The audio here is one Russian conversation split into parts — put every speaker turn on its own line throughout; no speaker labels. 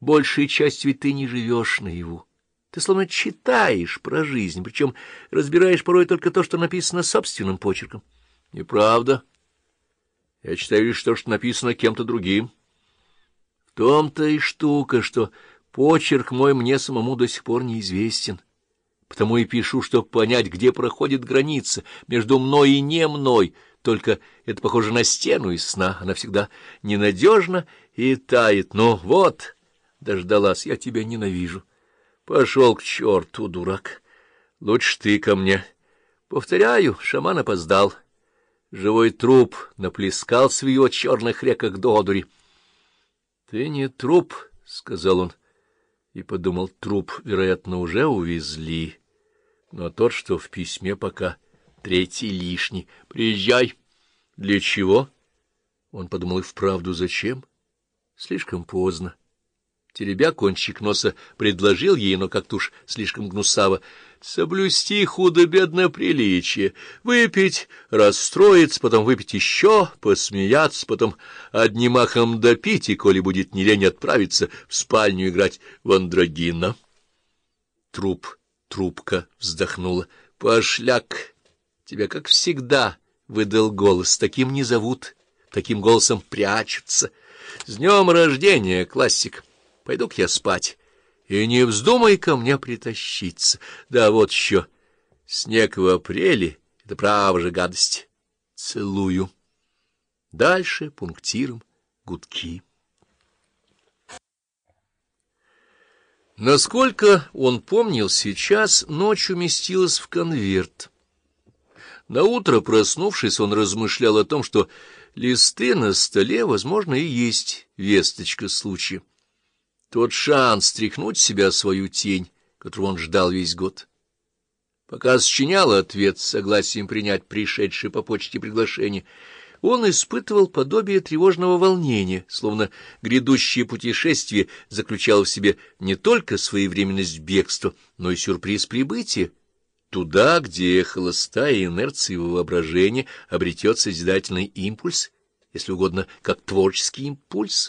большей частью ведь ты не живешь наяву. Ты словно читаешь про жизнь, причем разбираешь порой только то, что написано собственным почерком. Неправда. Я читаю лишь то, что написано кем-то другим. В том-то и штука, что почерк мой мне самому до сих пор неизвестен. Потому и пишу, чтобы понять, где проходит граница между мной и не мной. Только это похоже на стену из сна. Она всегда ненадежна и тает. Но вот, дождалась, я тебя ненавижу. Пошел к черту, дурак. Лучше ты ко мне. Повторяю, шаман опоздал. Живой труп наплескался в его черных реках до одури. — Ты не труп, — сказал он, и подумал, труп, вероятно, уже увезли. Но тот, что в письме, пока третий лишний. Приезжай. Для чего? Он подумал, и вправду зачем? Слишком поздно. Теребя кончик носа, предложил ей, но как-то уж слишком гнусаво, соблюсти худо-бедно приличие, выпить, расстроиться, потом выпить еще, посмеяться, потом одним махом допить, и, коли будет не лень, отправиться в спальню играть в андрогина. Трубка вздохнула. — Пошляк! Тебя, как всегда, выдал голос. Таким не зовут, таким голосом прячутся. С днем рождения, классик! Пойду-ка я спать. И не вздумай ко мне притащиться. Да вот еще снег в апреле — это право же гадость. Целую. Дальше пунктиром гудки. Насколько он помнил сейчас, ночь уместилась в конверт. Наутро, проснувшись, он размышлял о том, что листы на столе, возможно, и есть весточка случая. Тот шанс стряхнуть с себя свою тень, которого он ждал весь год. Пока сочинял ответ с согласием принять пришедшее по почте приглашение, он испытывал подобие тревожного волнения, словно грядущее путешествие заключало в себе не только своевременность бегства, но и сюрприз прибытия, туда, где холостая инерция его воображения обретет созидательный импульс, если угодно, как творческий импульс.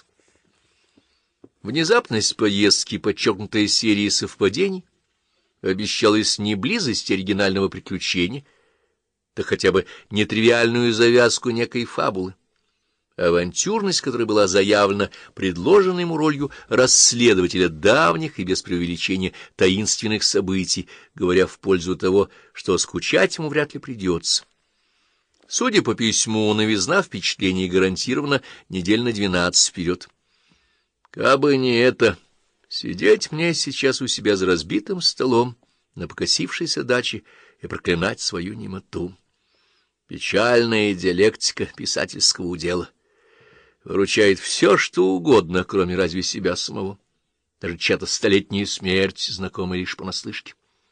Внезапность поездки, подчеркнутая серией совпадений, обещалась не близость оригинального приключения, да хотя бы нетривиальную завязку некой фабулы. Авантюрность, которая была заявлена предложенной ему ролью расследователя давних и без преувеличения таинственных событий, говоря в пользу того, что скучать ему вряд ли придется. Судя по письму, новизна впечатлений гарантирована недель на 12 вперед. Кабы не это, сидеть мне сейчас у себя за разбитым столом на покосившейся даче и проклинать свою немоту. Печальная диалектика писательского удела. Выручает все, что угодно, кроме разве себя самого. Даже чья-то столетняя смерть, знакомая лишь понаслышке.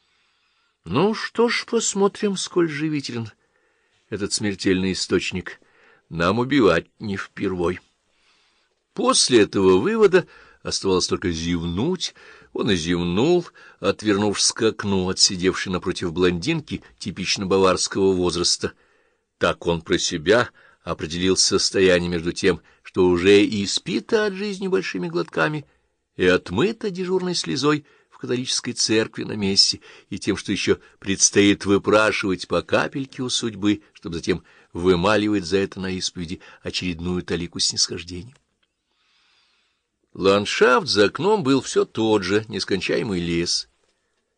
Ну что ж, посмотрим, сколь живителен этот смертельный источник. Нам убивать не впервой. После этого вывода оставалось только зевнуть. Он и зевнул, отвернувшись к окну, отсидевший напротив блондинки типично баварского возраста. Так он про себя определил состояние между тем, что уже и спито от жизни большими глотками, и отмыто дежурной слезой в католической церкви на мессе, и тем, что еще предстоит выпрашивать по капельке у судьбы, чтобы затем вымаливать за это на исповеди очередную талику снисхождения. Ландшафт за окном был все тот же, нескончаемый лес.